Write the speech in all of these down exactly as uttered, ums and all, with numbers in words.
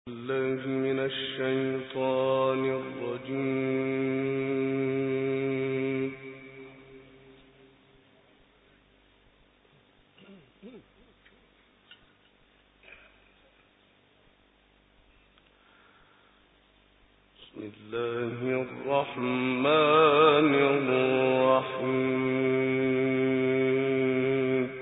الله من الشيطان الرجيم. بسم الله الرحمن الرحيم.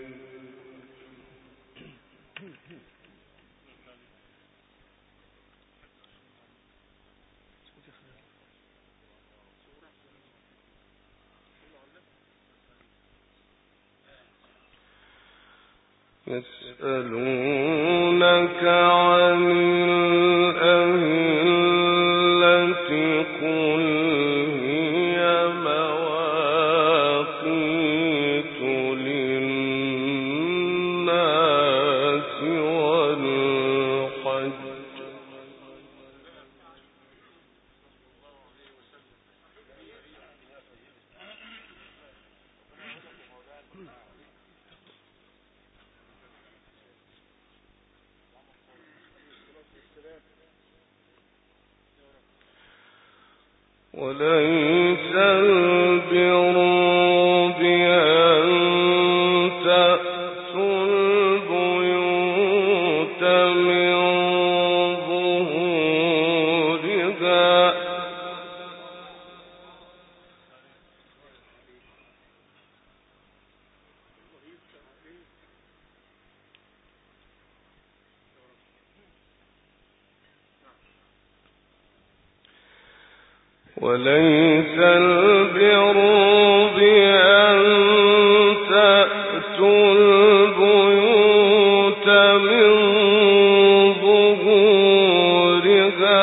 يسألونك عن الأهلة قل هي مواقيت للناس والحج وليس البر بأن تأتوا البيوت من ظهورها وليس البر بأن تأتوا البيوت من ظهورها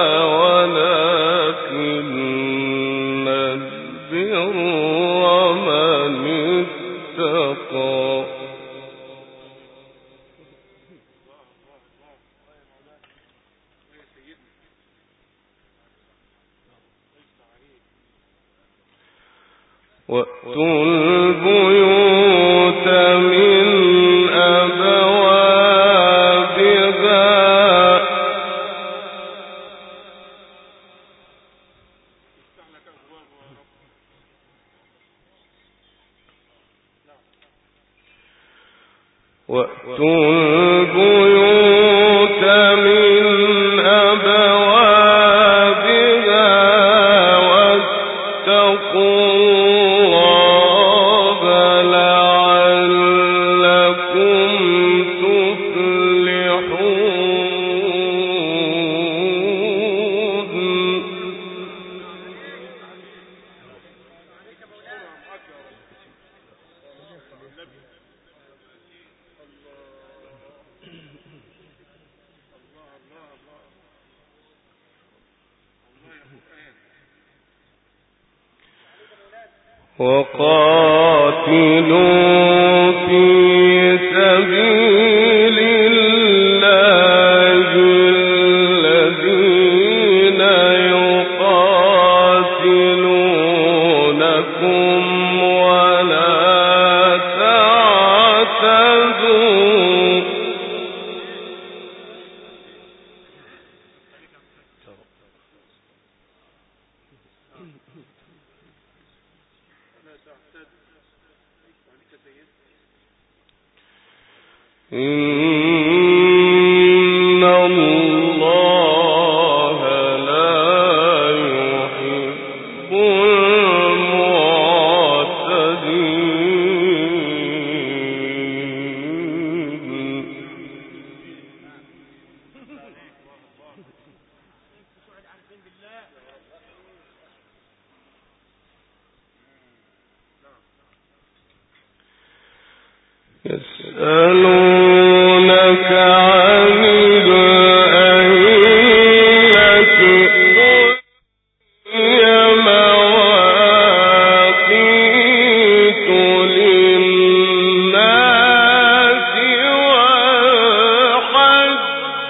ولكن البر من اتقى وَأْتُوا الْبُيُوتَ مِنْ أَبْوَابِهَا وَأْتُوا الْبُيُوتَ مِنْ أَبْوَابِهَا وَاتَّقُوا وقاتلوا في سبيل الله الذين يقاتلونكم ولا تعتدوا إن الله لا يحب المعتدين. يسألونك عن الأهلة قل هي مواقيت للناس والحج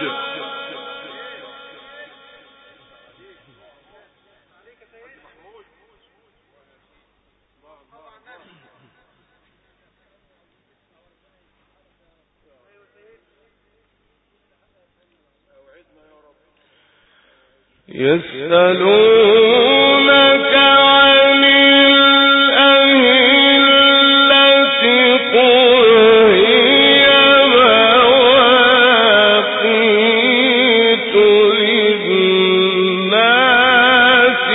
يسألونك عن الأهلة قل هي مواقيت للناس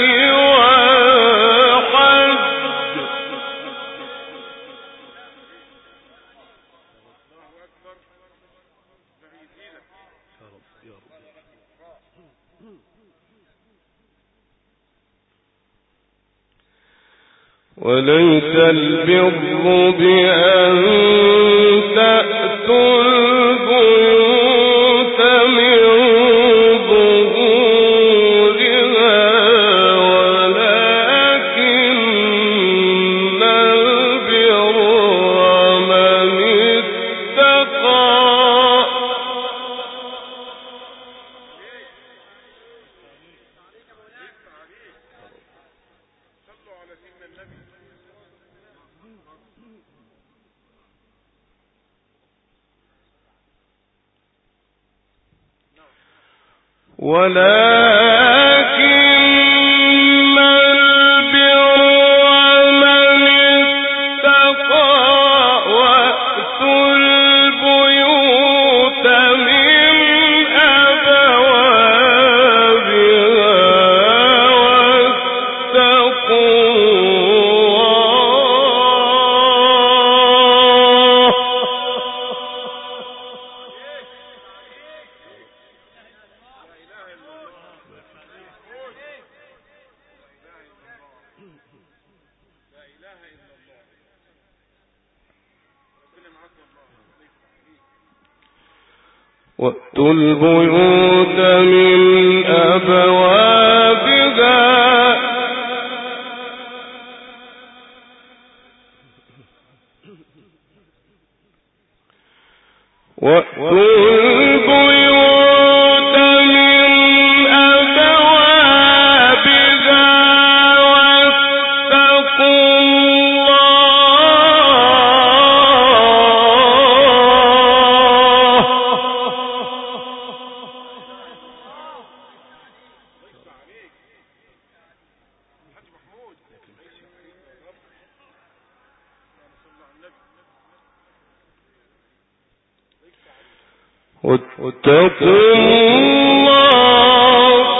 والحج وليس البر بأن تأتوا البيوت من ظهورها ولكن البر من اتقى ولكن البر من اتقى وأتوا البيوت من أبوابها واتقوا وَأْتُوا الْبُيُوتَ مِنْ أَبْوَابِهَا وَأْتُوا الْبُيُوتَ مِنْ أَبْوَابِهَا وَاتَّقُوا واتقوا الله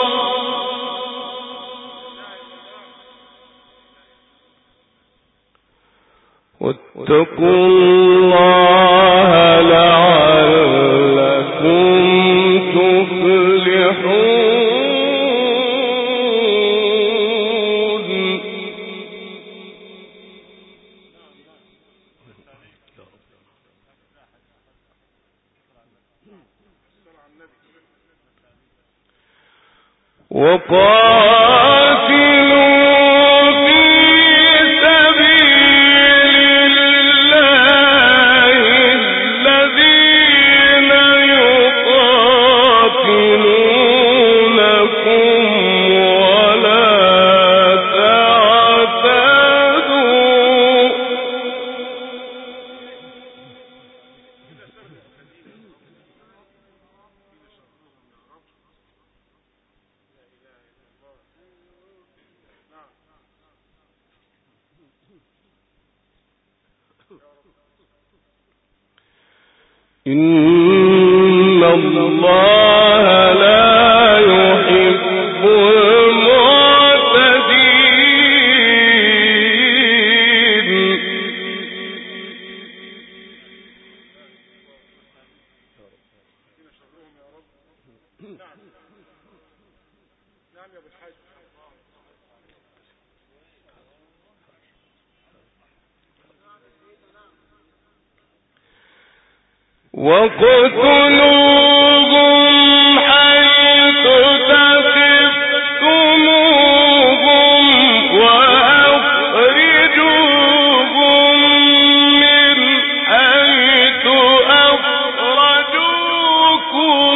واتقوا الله لعلكم تفلحون. وقاتلوا في سبيل الله الذين يقاتلونكم ولا تعتدوا. إن الله لا يحب المعتدين. وَاقْتُلُوهُمْ حَيْثُ ثَقِفْتُمُوهُمْ وَأَخْرِجُوهُمْ مِنْ حَيْثُ أَخْرَجُوكُمْ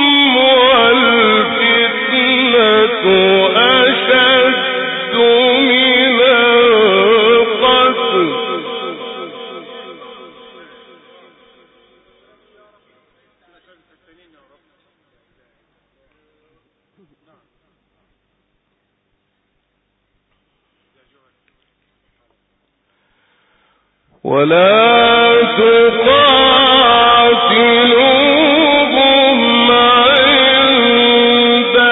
وَالْفِتْنَةُ أَشَدُّ مِنَ الْقَتْلِ. ولا تقاتلوهم عند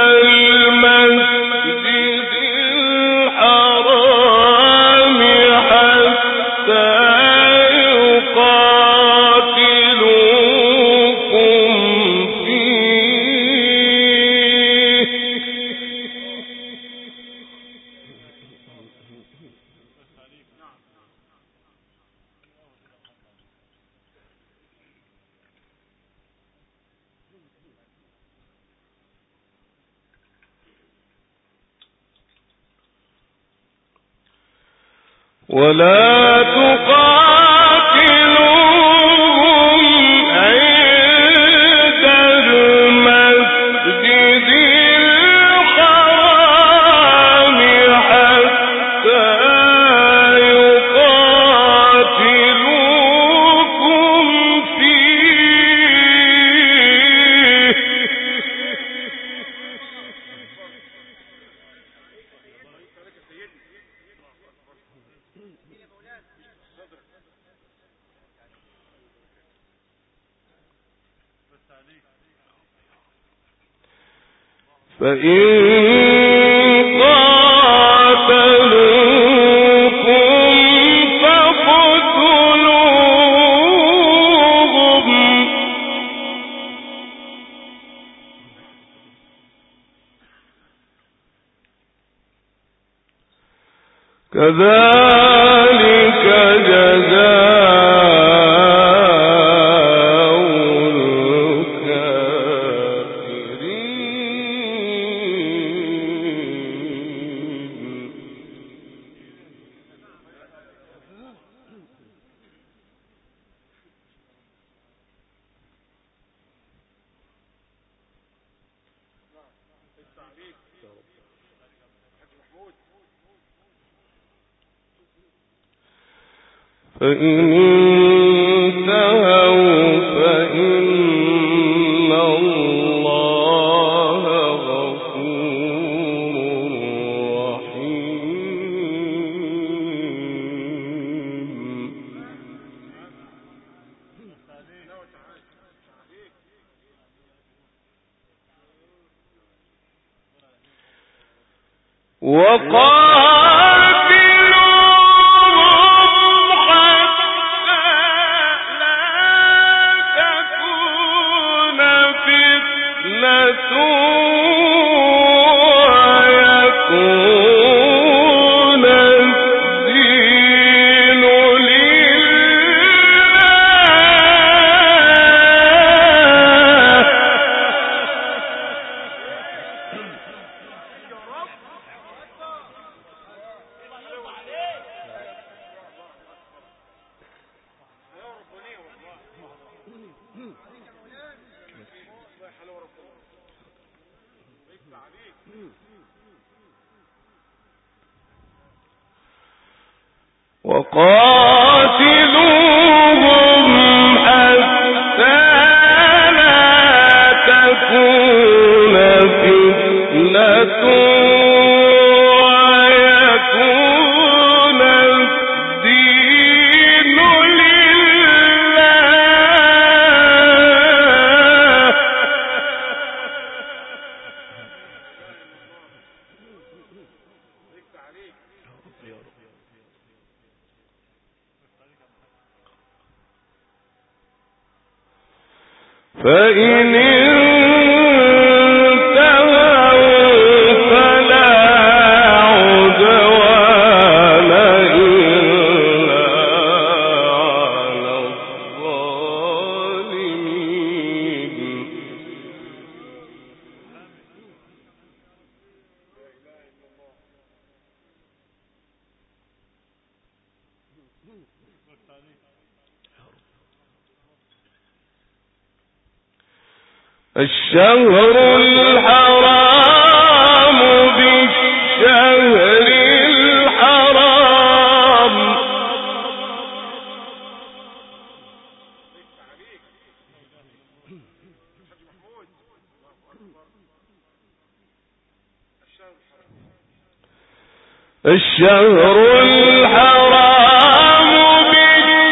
المسجد الحرام حتى يقاتلوكم فيه ولا تقاتلوهم عند المسجد الحرام حتى يقاتلوكم فيه فإن قاتلوكم فاقتلوهم كذلك جزاء فإن انتهوا فإن الله غفور رحيم وقاتلوهم حتى لا تكون فتنة ويكون الدين وقاتلوهم حتى لا تكون فتنة ويكون الدين لله فإن انتهوا فلا عدوان إلا على الظالمين الشهر الحرام بالشهر الحرام الشهر الحرام بالشهر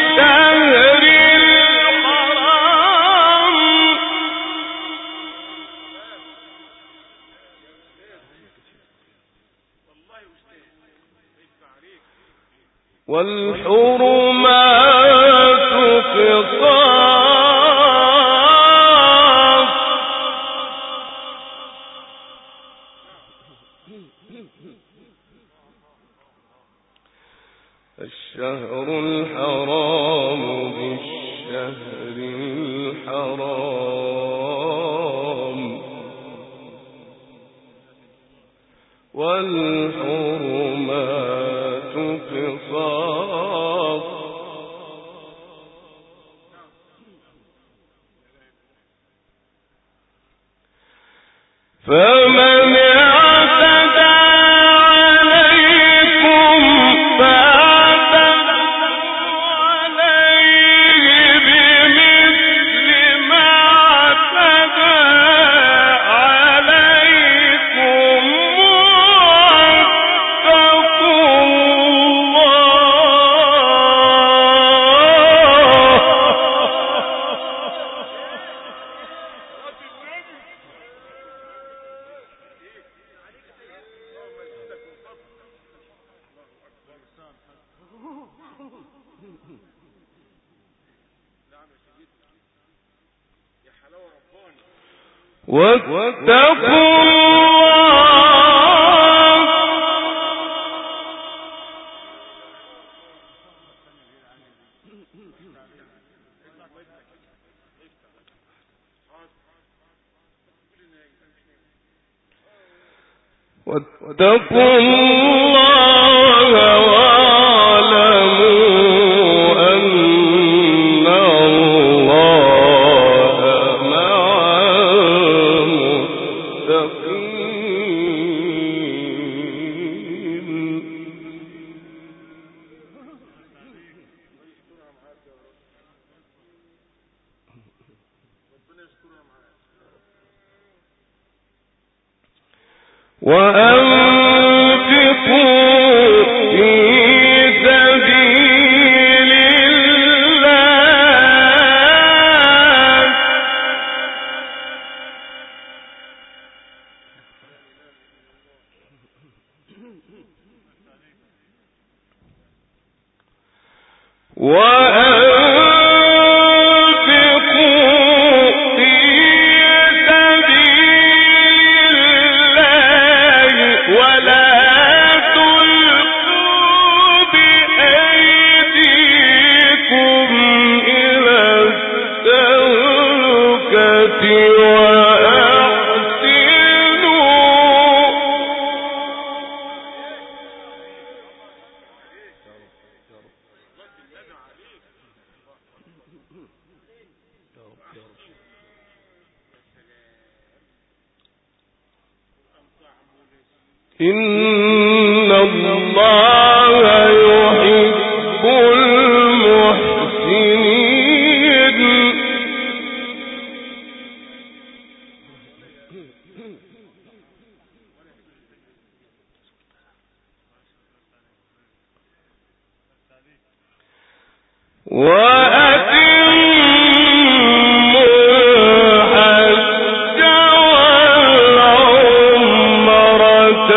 والحرمات قصاص الشهر الحرام بالشهر الحرام والحرمات قصاص فمن اعتدى عليكم فاعتدوا عليه بمثل ما اعتدى عليكم واتقوا واتقوا واتقوا الله واعلموا أن الله مع المتقين. وأنفقوا في سبيل الله وأنفقوا في سبيل الله ولا تلقوا بأيديكم إلى التهلكة وأحسنوا إن الله يحب المحسنين. وأتموا الحج والعمرة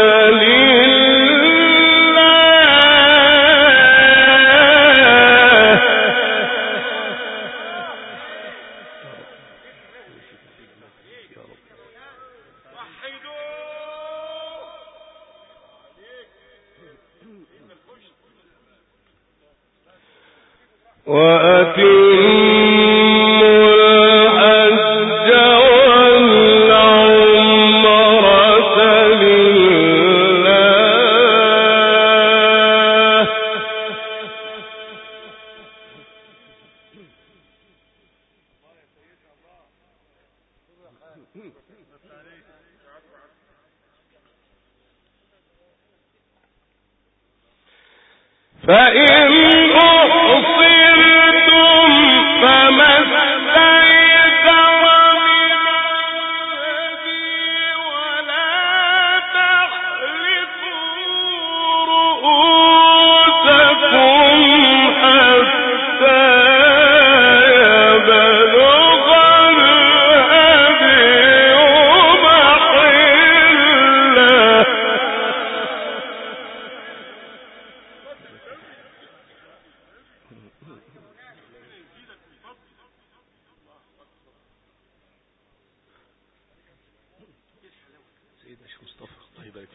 وأتموا الحج والعمرة لله فإن أحصرتم فما استيسر من الهدي ولا تحلقوا رؤوسكم حتى يبلغ الهدي محله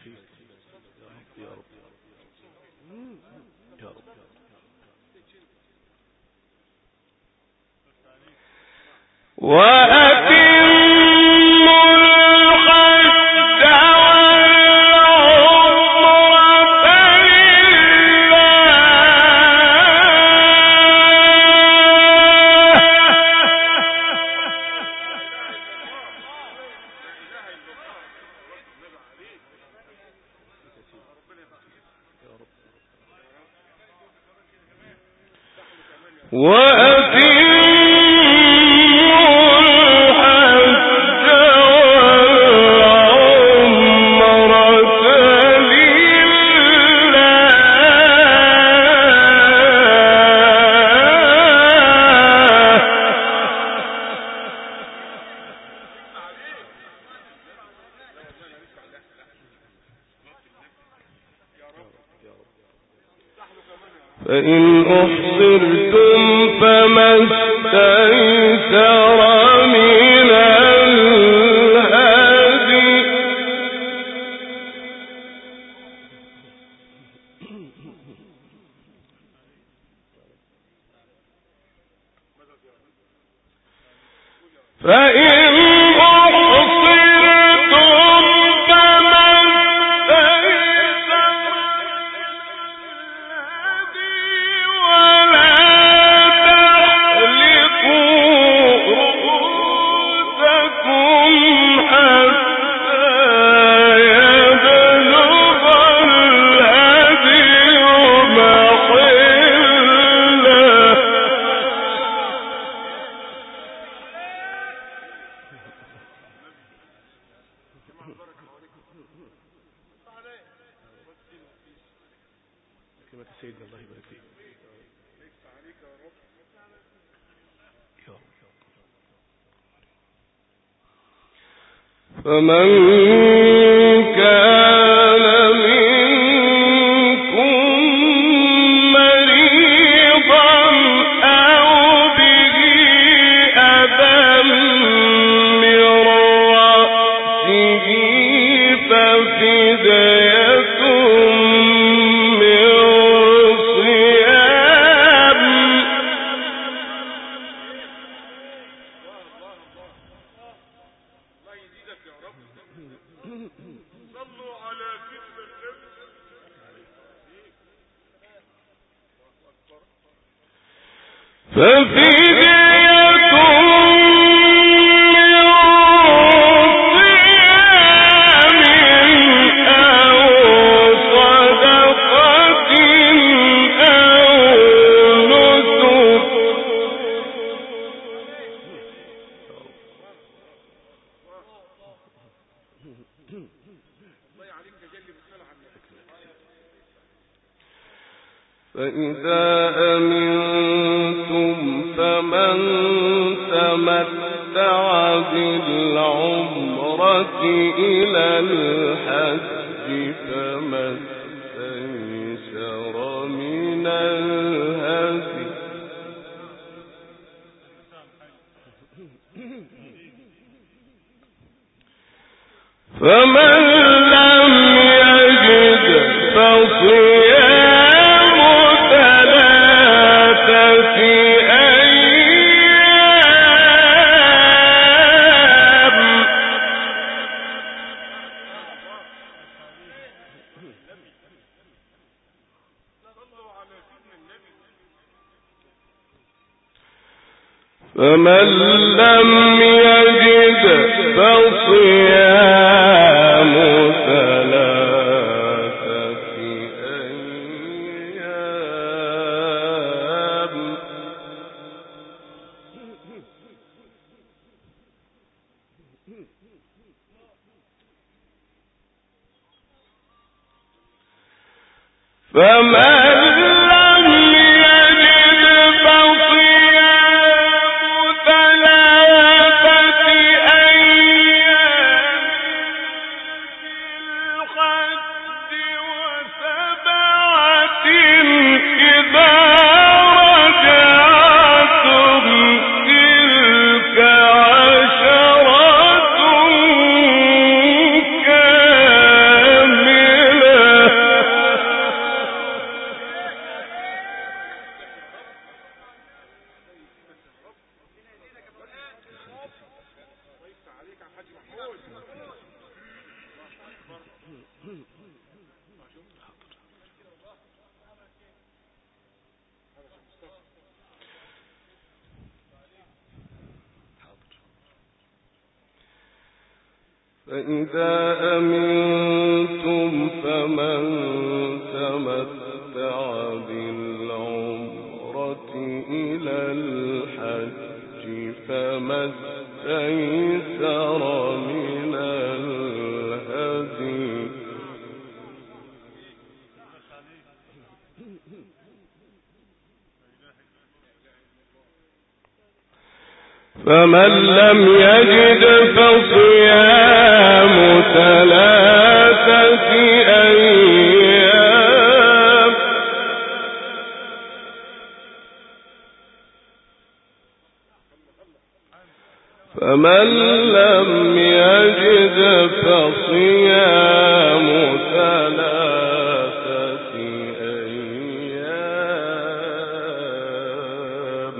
فإن أحصرتم فما استيسر من الهدي فإن فمن كان منكم مريضا أو به أذى من رأسه ففدية من صيام ففدية من صيام أو صدقة أو نسك فإذا أمنتم فمن تمتع بالعمرة إلى الحج فما استيسر من الهدي فمن لم يجد فصيام ثلاثة أيام فمن لم يجد فصيام ثلاثة أيام فمن لم يجد فصيام ثلاثة أيام في الحج وسبعة إذا رجعتم تلك عشرة كاملة فإذا أمنتم فمن تمتع بالعمرة إلى الحج فما استيسر من الهدي فمن لم يجد فصيام ثلاثة أيام فمن لم يجد فصيام ثلاثة أيام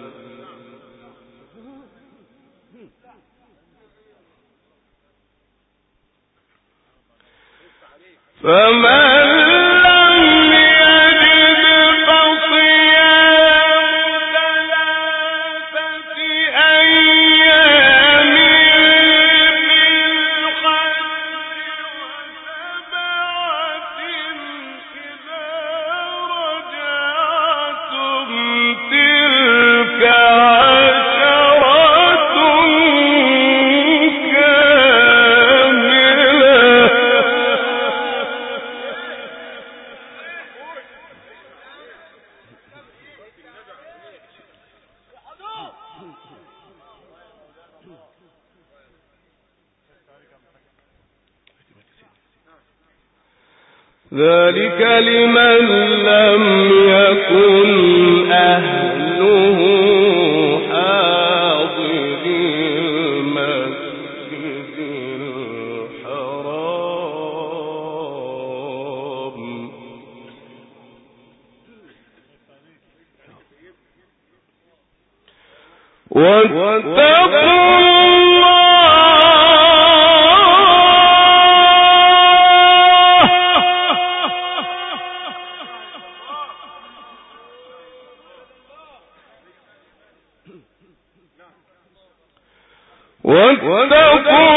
فمن لم يجد فصيام ثلاثة أيام بالحج وسبعة إذا رجعتم تلك عشرة ذلك لمن لم يكن أهله حاضر المسجد الحرام واتقوا واتقوا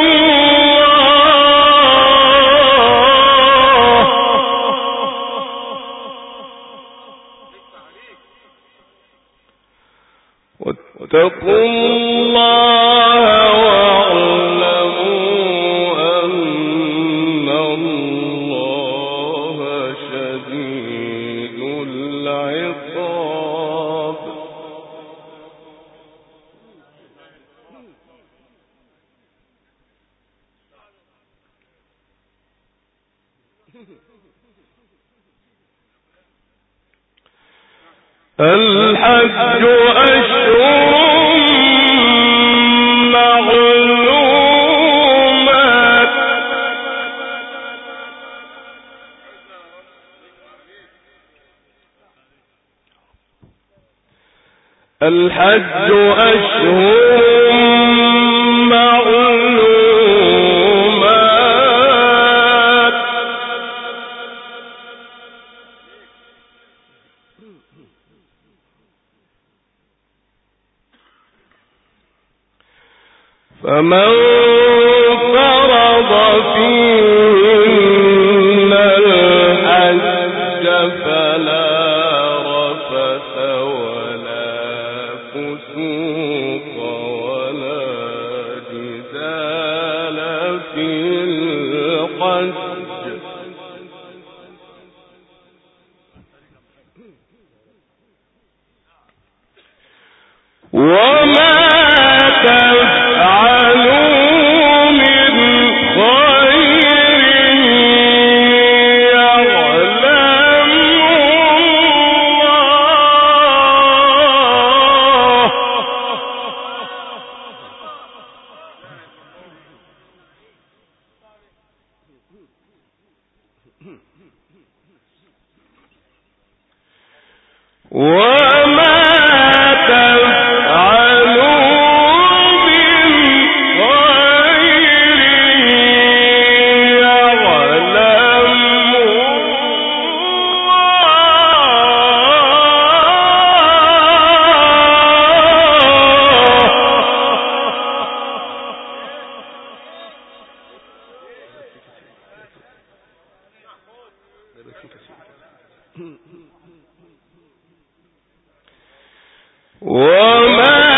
واتقوا الله واعلموا أن الله شديد العقاب الحج أشهر معلومات الحج أشهر معلومات فمن فرض فيهن الحج فلا رفث ولا فسوق ولا جدال في الحج وما وما تفعلوا من خير يعلمه وما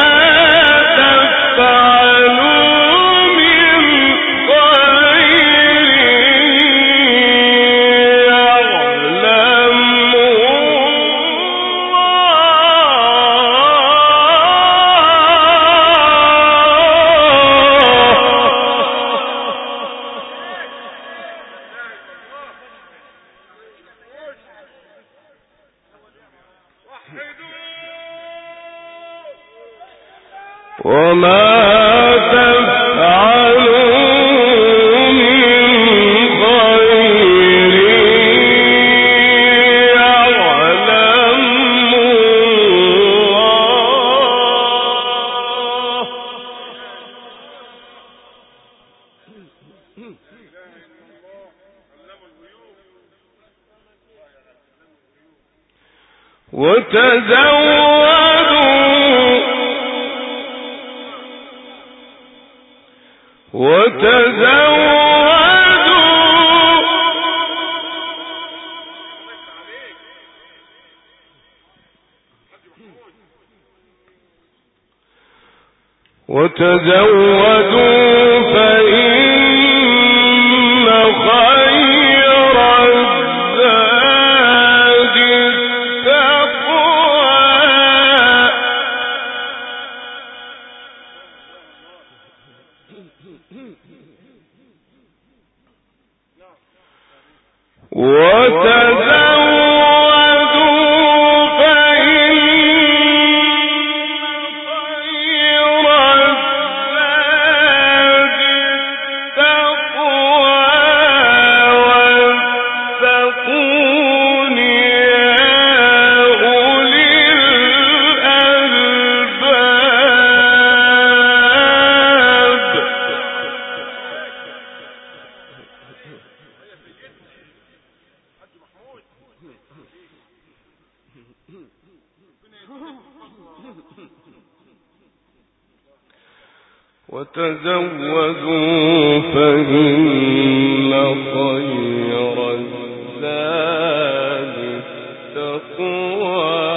وتزودوا فإن خير الزاد التقوى وتزودوا فإن خير الزاد التقوى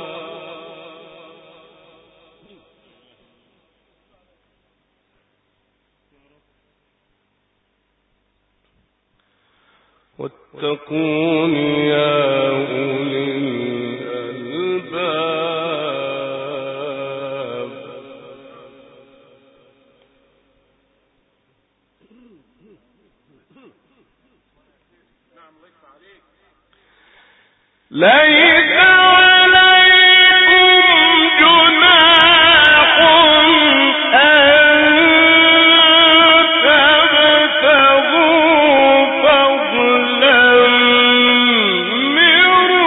واتقون يا أولي الألباب. ليس عليكم جناح أن تبتغوا فضلا من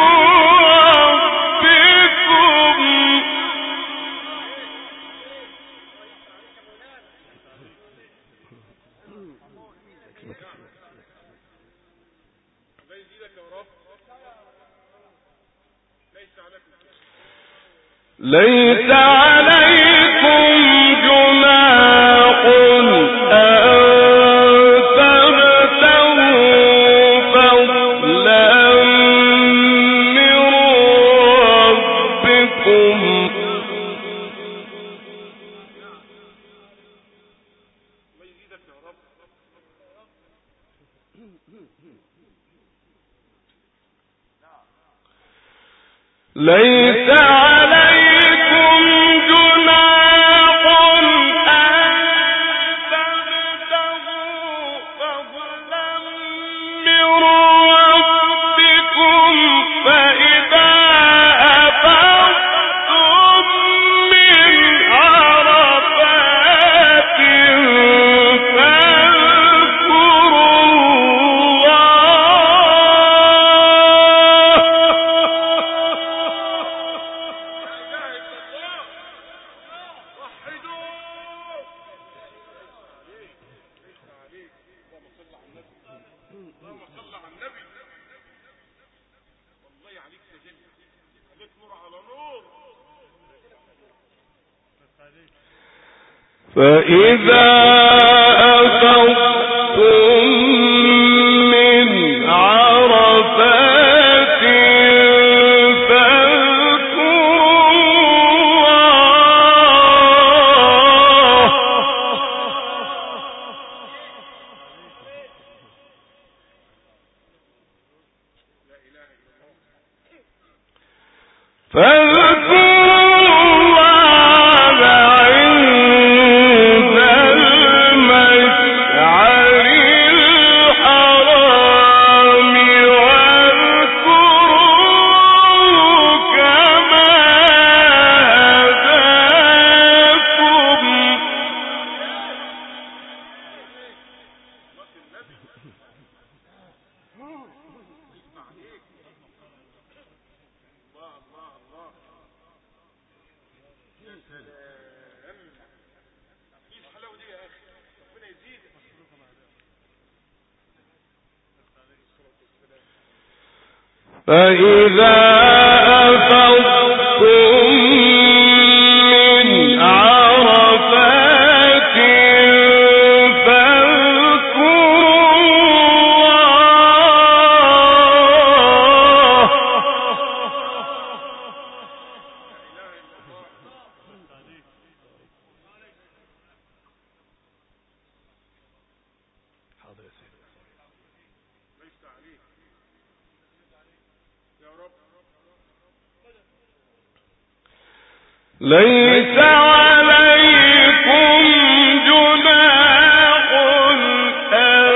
ربكم ليس عليكم جناح أن تبتغوا فضلا من ربكم ليس عليكم جناح أن تبتغوا فضلا من ربكم فإذا أفضتم من عرفات فإذا أفضتم من عرفات فإذا أفضتم من عرفات فاذكروا الله ليس عليكم جناح أن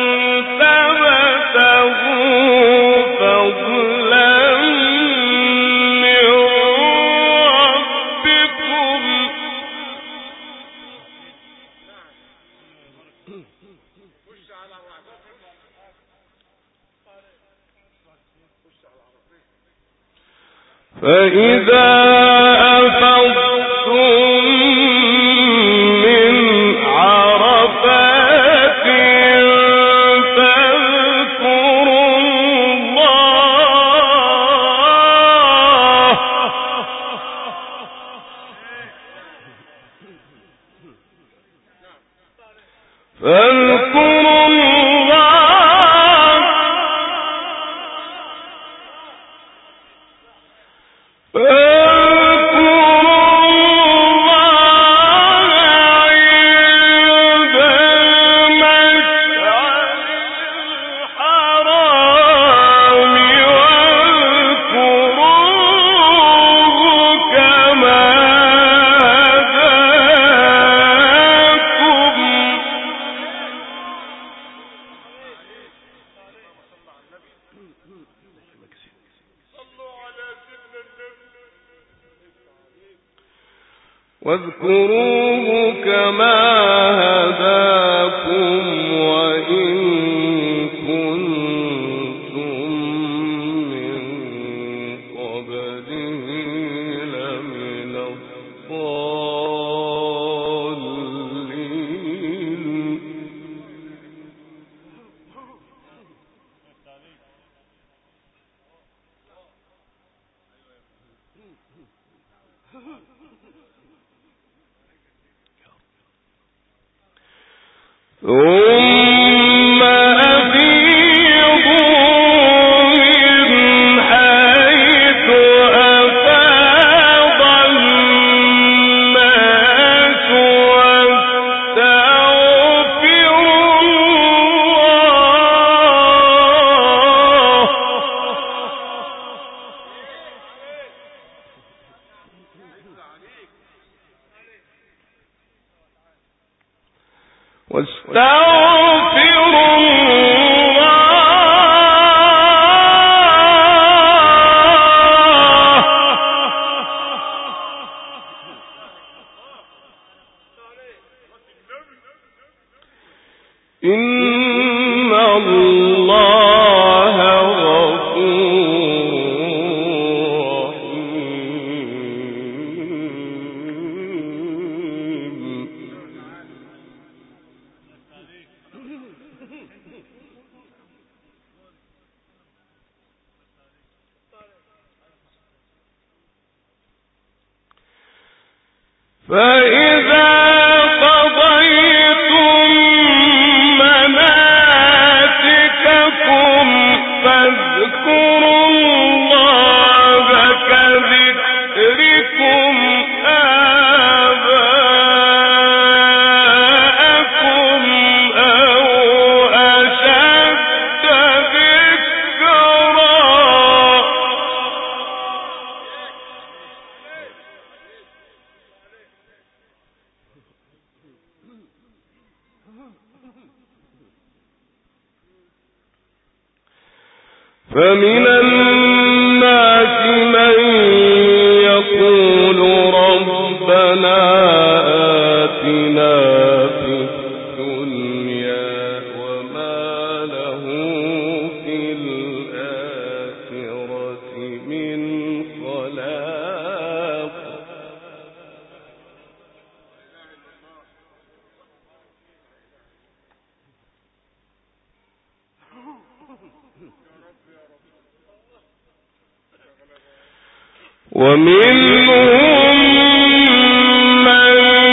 تبتغوا فضلا من ربكم فإذا أفضتم من عرفات فاذكروا الله فاذكروا الله واذكروه كما هداكم وإن كنتم من قبله لمن الضالين ثم أفيضوا من حيث أفاض الناس واستغفروا الله واستغفروا الله إن الله غفور رحيم فإذا قضيتم مناسككم فاذكروا الله كذكركم آباءكم أو أشد ذكرا فمن الناس من يقول ربنا آتنا في الدنيا وما له في الآخرة من خلاق ومنهم من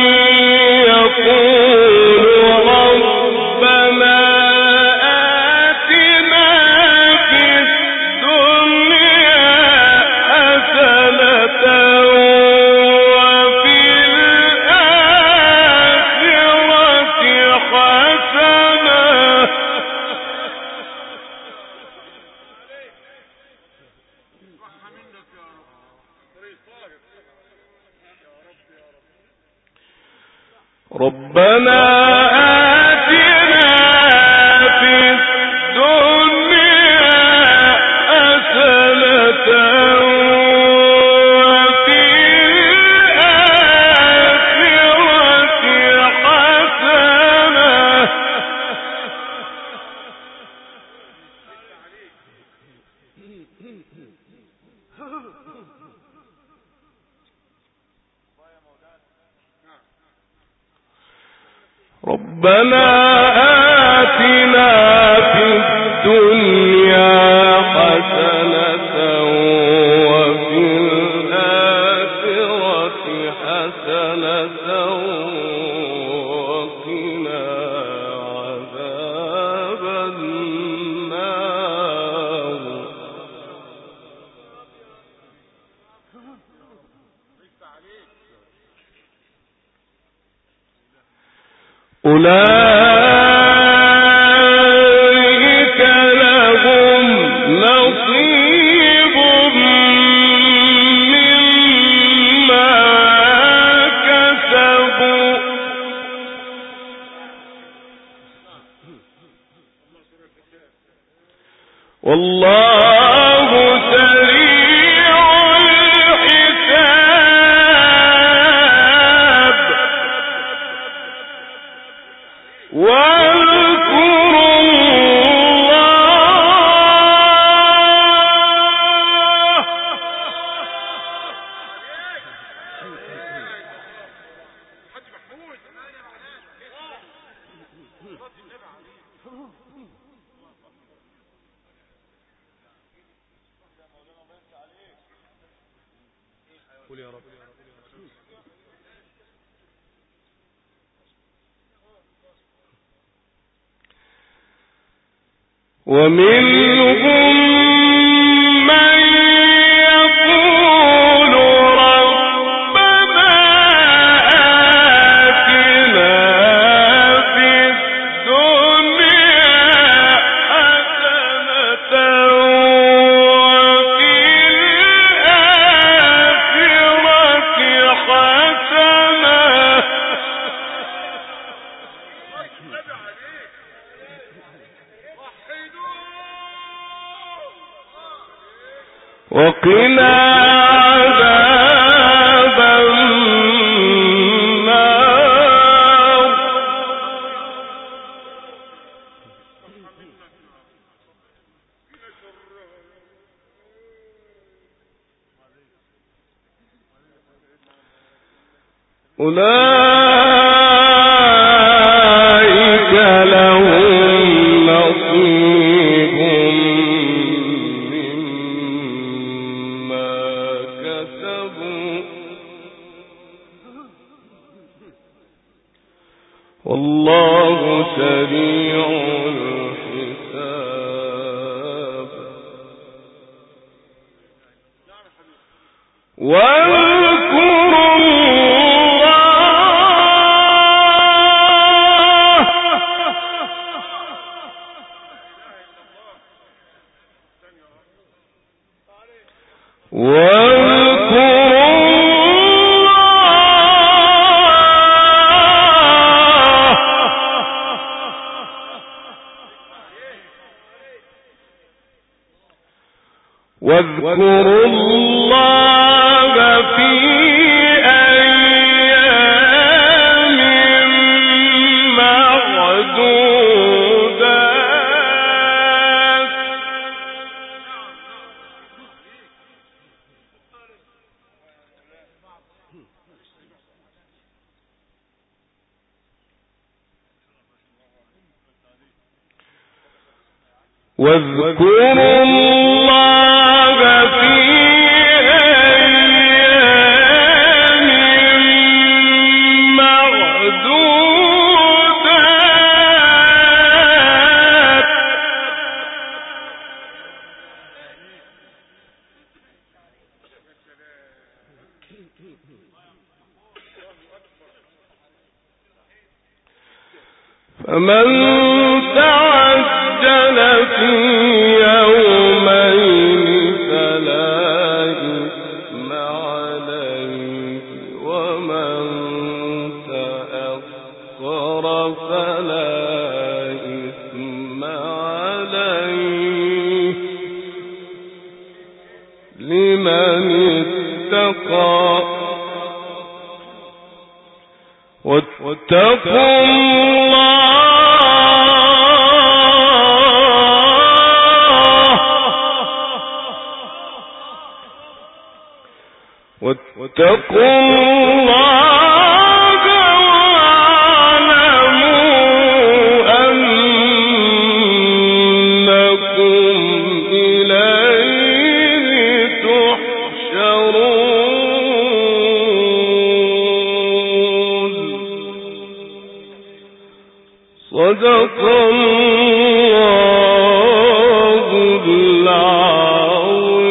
يقول ربنا آتنا في الدنيا حسنة وفي الآخرة حسنة ربنا آتنا في الدنيا حسنة وفي الآخرة حسنة ربنا آتنا في الدنيا حسنة وفي الآخرة حسنة وقنا عذاب النار أولئك لهم نصيب مما كسبوا والله سريع الحساب واذكروا الله قل يا رب ومنهم من يقول ربنا آتنا في الدنيا حسنة وفي الآخرة حسنة وقنا عذاب النار أولئك لهم نصيب والله سريع الحساب واذكروا واذكروا الله في أيام معدودات واذكروا الله في أيام معدودات فمن تعجل في يومين فلا إثم عليه ومن تأخر فلا إثم عليه لمن اتقى واتقوا واتقوا الله واعلموا أنكم إليه تحشرون صدق الله العظيم.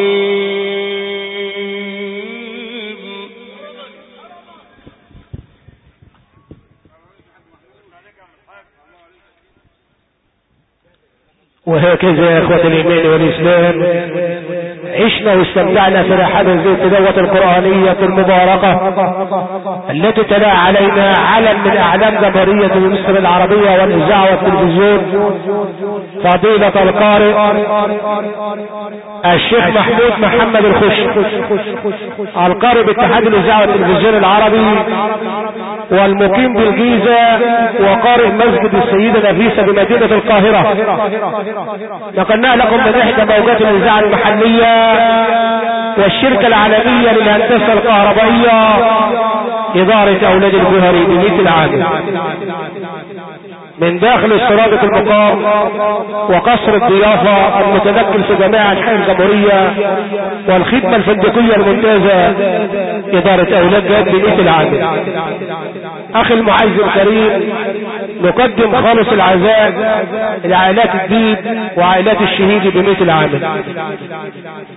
وهكذا يا اخوة الايمان والاسلام عشنا واستمتعنا في رحاب هذه التلاوة القرآنية المباركة التي تلا علينا علم من اعلام جمهورية مصر العربية والاذاعة والتلفزيون فضيلة القارئ الشيخ محمود محمد الخش القارئ باتحاد الاذاعة والتلفزيون العربي والمقيم بالجيزة وقارئ مسجد السيدة نفيسة بمدينة القاهرة. نقلنا لكم من احدى موجات الاذاعة المحلية والشركة العالمية للهندسة الكهربائية إدارة أولاد الجوهري بمثل عام من داخل السرادة المقام وقصر الضيافة المتنقل في جميع أنحاء الجمهورية والخدمة الفندقية الممتازة إدارة أولاد جاد بمثل عام. أخي المعز الكريم نقدم خالص العزاء لعائلات الدين وعائلات الشهيد بمثل عام.